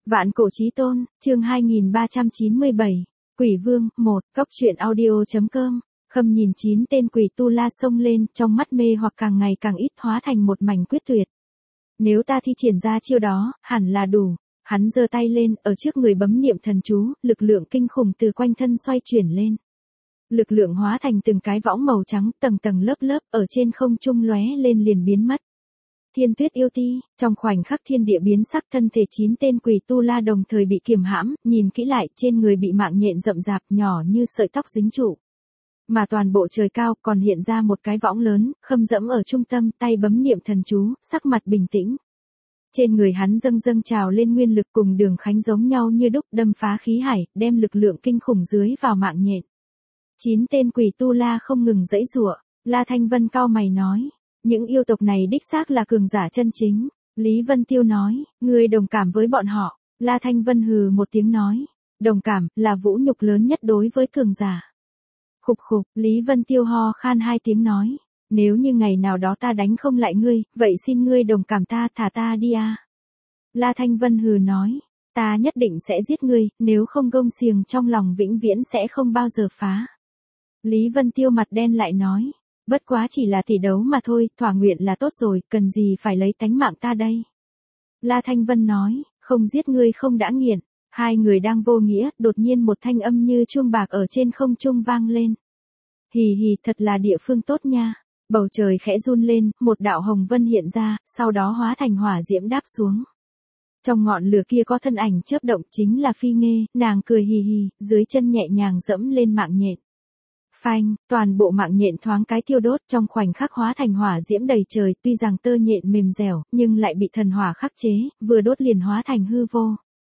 Vạn cổ chí tôn, chương 2397, Quỷ Vương, 1, Cốc truyện audio.com. Khâm nhìn 9 tên quỷ tu la xông lên, trong mắt mê hoặc càng ngày càng ít hóa thành một mảnh quyết tuyệt. Nếu ta thi triển ra chiêu đó, hẳn là đủ. Hắn giơ tay lên, ở trước người bấm niệm thần chú, lực lượng kinh khủng từ quanh thân xoay chuyển lên. Lực lượng hóa thành từng cái võng màu trắng, tầng tầng lớp lớp, ở trên không trung lóe lên liền biến mất. Thiên Tuyết yêu ti, trong khoảnh khắc thiên địa biến sắc, thân thể 9 tên quỷ tu la đồng thời bị kiềm hãm, nhìn kỹ lại, trên người bị mạng nhện rậm rạp nhỏ như sợi tóc dính trụ. Mà toàn bộ trời cao còn hiện ra một cái võng lớn, Khâm dẫm ở trung tâm, tay bấm niệm thần chú, sắc mặt bình tĩnh. Trên người hắn dâng dâng trào lên nguyên lực cùng Đường Khánh giống nhau như đúc, đâm phá khí hải, đem lực lượng kinh khủng dưới vào mạng nhện. 9 tên quỷ tu la không ngừng giãy giụa. La Thanh Vân cau mày nói, những yêu tộc này đích xác là cường giả chân chính. Lý Vân Tiêu nói, ngươi đồng cảm với bọn họ. La Thanh Vân hừ một tiếng nói, đồng cảm là vũ nhục lớn nhất đối với cường giả. Khục khục, Lý Vân Tiêu ho khan 2 tiếng nói, nếu như ngày nào đó ta đánh không lại ngươi, vậy xin ngươi đồng cảm ta, thả ta đi à. La Thanh Vân hừ nói, ta nhất định sẽ giết ngươi, nếu không gông xiềng trong lòng vĩnh viễn sẽ không bao giờ phá. Lý Vân Tiêu mặt đen lại nói, bất quá chỉ là tỷ đấu mà thôi, thỏa nguyện là tốt rồi, cần gì phải lấy tánh mạng ta đây. La Thanh Vân nói, không giết ngươi không đã nghiện. Hai người đang vô nghĩa, đột nhiên một thanh âm như chuông bạc ở trên không trung vang lên. Hì hì, thật là địa phương tốt nha. Bầu trời khẽ run lên, một đạo hồng vân hiện ra, sau đó hóa thành hỏa diễm đáp xuống. Trong ngọn lửa kia có thân ảnh chớp động, chính là Phi Nghê, nàng cười hì hì, dưới chân nhẹ nhàng dẫm lên mạng nhện. Phanh, toàn bộ mạng nhện thoáng cái thiêu đốt, trong khoảnh khắc hóa thành hỏa diễm đầy trời, tuy rằng tơ nhện mềm dẻo, nhưng lại bị thần hỏa khắc chế, vừa đốt liền hóa thành hư vô.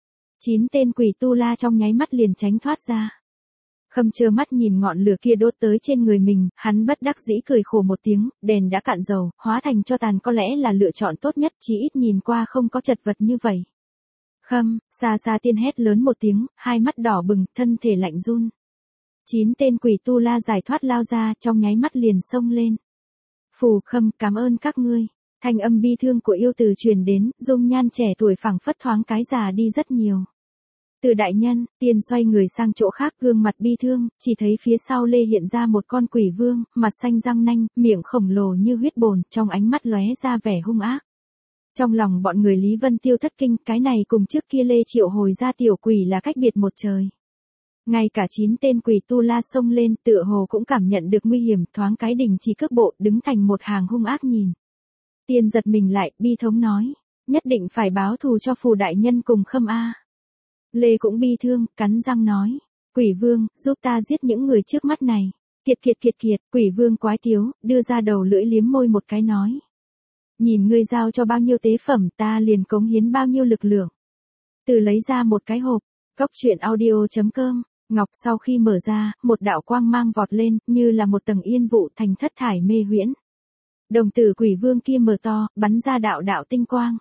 9 tên quỷ tu la trong nháy mắt liền tránh thoát ra. Khâm trơ mắt nhìn ngọn lửa kia đốt tới trên người mình, hắn bất đắc dĩ cười khổ một tiếng, đèn đã cạn dầu, hóa thành tro tàn có lẽ là lựa chọn tốt nhất, chỉ ít nhìn qua không có chật vật như vậy. Khâm, xa xa tiên hét lớn một tiếng, hai mắt đỏ bừng, thân thể lạnh run. 9 tên quỷ tu la giải thoát lao ra, trong nháy mắt liền xông lên. Phù Khâm, cảm ơn các ngươi. Thanh âm bi thương của yêu từ truyền đến, dung nhan trẻ tuổi phảng phất thoáng cái già đi rất nhiều. Từ đại nhân, tiên xoay người sang chỗ khác, gương mặt bi thương, chỉ thấy phía sau lê hiện ra một con quỷ vương, mặt xanh răng nanh, miệng khổng lồ như huyết bồn, trong ánh mắt lóe ra vẻ hung ác. Trong lòng bọn người Lý Vân Tiêu thất kinh, cái này cùng trước kia Lê Triệu hồi ra tiểu quỷ là cách biệt một trời. Ngay cả 9 tên quỷ tu la xông lên, tựa hồ cũng cảm nhận được nguy hiểm, thoáng cái đình chỉ cước bộ, đứng thành một hàng hung ác nhìn. Tiên giật mình lại, bi thống nói, nhất định phải báo thù cho Phù đại nhân cùng Khâm a. Lê cũng bi thương, cắn răng nói, Quỷ Vương, giúp ta giết những người trước mắt này. Kiệt, Quỷ Vương quái tiếu, đưa ra đầu lưỡi liếm môi một cái nói. Nhìn ngươi giao cho bao nhiêu tế phẩm, ta liền cống hiến bao nhiêu lực lượng. Từ lấy ra một cái hộp, Cốc truyện audio.com, ngọc sau khi mở ra, một đạo quang mang vọt lên, như là một tầng yên vụ thành thất thải mê huyễn. Đồng tử Quỷ Vương kia mở to, bắn ra đạo đạo tinh quang.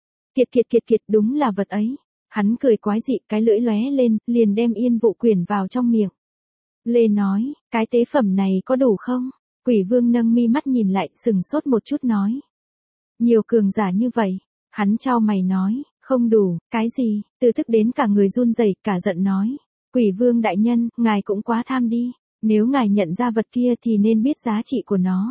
Kiệt, đúng là vật ấy. Hắn cười quái dị, cái lưỡi lóe lên, liền đem yên vụ quyển vào trong miệng. Lê nói, cái tế phẩm này có đủ không? Quỷ Vương nâng mi mắt nhìn lại, sừng sốt một chút nói. Nhiều cường giả như vậy. Hắn chau mày nói, không đủ, cái gì? Từ thức đến cả người run rẩy, cả giận nói. Quỷ Vương đại nhân, ngài cũng quá tham đi. Nếu ngài nhận ra vật kia thì nên biết giá trị của nó.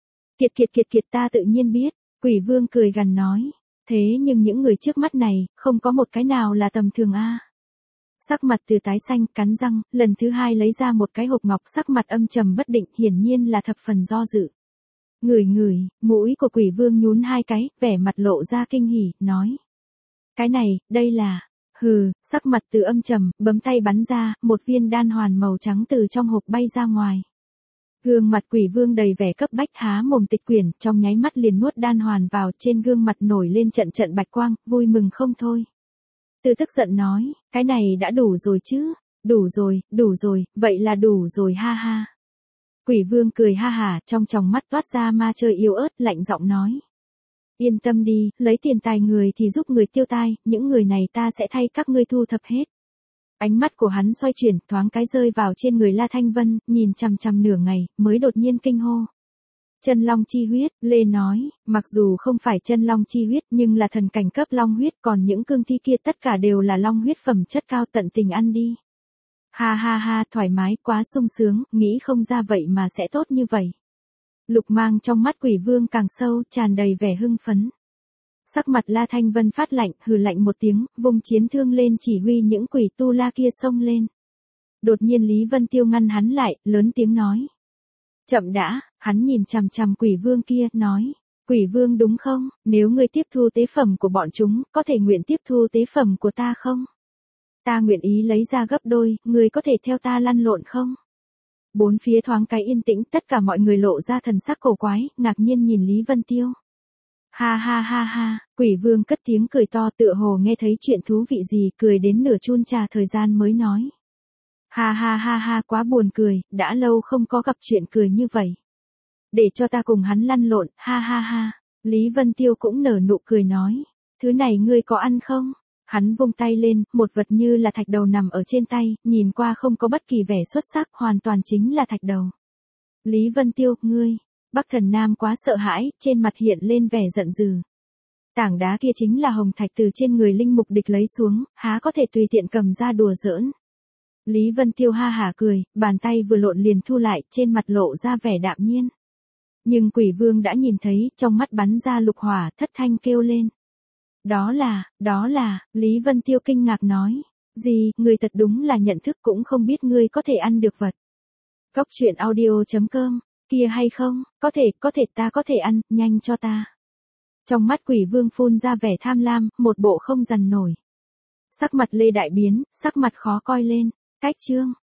Kiệt, ta tự nhiên biết. Quỷ Vương cười gằn nói. Thế nhưng những người trước mắt này, không có một cái nào là tầm thường a. Sắc mặt Từ tái xanh, cắn răng, lần thứ hai lấy ra một cái hộp ngọc, sắc mặt âm trầm bất định, hiển nhiên là thập phần do dự. Ngửi, mũi của Quỷ Vương nhún 2 cái, vẻ mặt lộ ra kinh hỉ, nói. Cái này, đây là. Hừ, sắc mặt Từ âm trầm, bấm tay bắn ra, một viên đan hoàn màu trắng từ trong hộp bay ra ngoài. Gương mặt Quỷ Vương đầy vẻ cấp bách, há mồm tịch quyển, trong nháy mắt liền nuốt đan hoàn vào, trên gương mặt nổi lên trận trận bạch quang, vui mừng không thôi. Từ tức giận nói, cái này đã đủ rồi chứ, đủ rồi, vậy là đủ rồi ha ha. Quỷ Vương cười ha hả, trong tròng mắt toát ra ma chơi yếu ớt, lạnh giọng nói. Yên tâm đi, lấy tiền tài người thì giúp người tiêu tai, những người này ta sẽ thay các ngươi thu thập hết. Ánh mắt của hắn xoay chuyển, thoáng cái rơi vào trên người La Thanh Vân, nhìn chằm chằm nửa ngày, mới đột nhiên kinh hô. Chân long chi huyết, Lê nói, mặc dù không phải chân long chi huyết nhưng là thần cảnh cấp long huyết, còn những cương thi kia tất cả đều là long huyết phẩm chất cao, tận tình ăn đi. Ha ha ha, thoải mái, quá sung sướng, nghĩ không ra vậy mà sẽ tốt như vậy. Lục Mang trong mắt Quỷ Vương càng sâu, tràn đầy vẻ hưng phấn. Sắc mặt La Thanh Vân phát lạnh, hừ lạnh một tiếng, vung chiến thương lên chỉ huy những quỷ tu la kia xông lên. Đột nhiên Lý Vân Tiêu ngăn hắn lại, lớn tiếng nói. Chậm đã, hắn nhìn chằm chằm Quỷ Vương kia, nói. Quỷ Vương đúng không, nếu ngươi tiếp thu tế phẩm của bọn chúng, có thể nguyện tiếp thu tế phẩm của ta không? Ta nguyện ý lấy ra gấp đôi, ngươi có thể theo ta lăn lộn không? Bốn phía thoáng cái yên tĩnh, tất cả mọi người lộ ra thần sắc cổ quái, ngạc nhiên nhìn Lý Vân Tiêu. Ha ha ha ha, Quỷ Vương cất tiếng cười to, tựa hồ nghe thấy chuyện thú vị gì, cười đến nửa chun trà thời gian mới nói. Ha ha ha ha, quá buồn cười, đã lâu không có gặp chuyện cười như vậy. Để cho ta cùng hắn lăn lộn, ha ha ha. Lý Vân Tiêu cũng nở nụ cười nói. Thứ này ngươi có ăn không? Hắn vung tay lên, một vật như là thạch đầu nằm ở trên tay, nhìn qua không có bất kỳ vẻ xuất sắc, hoàn toàn chính là thạch đầu. Lý Vân Tiêu, ngươi. Bắc Thần Nam quá sợ hãi, trên mặt hiện lên vẻ giận dữ. Tảng đá kia chính là hồng thạch từ trên người linh mục địch lấy xuống, há có thể tùy tiện cầm ra đùa giỡn. Lý Vân Tiêu ha hả cười, bàn tay vừa lộn liền thu lại, trên mặt lộ ra vẻ đạm nhiên. Nhưng Quỷ Vương đã nhìn thấy, trong mắt bắn ra lục hỏa, thất thanh kêu lên. Đó là, Lý Vân Tiêu kinh ngạc nói. Gì, người thật đúng là nhận thức cũng không biết ngươi có thể ăn được vật. Cóc truyện audio.com, kia hay không, có thể ta có thể ăn, nhanh cho ta. Trong mắt Quỷ Vương phun ra vẻ tham lam, một bộ không dằn nổi. Sắc mặt Lê đại biến, sắc mặt khó coi lên. Cách chương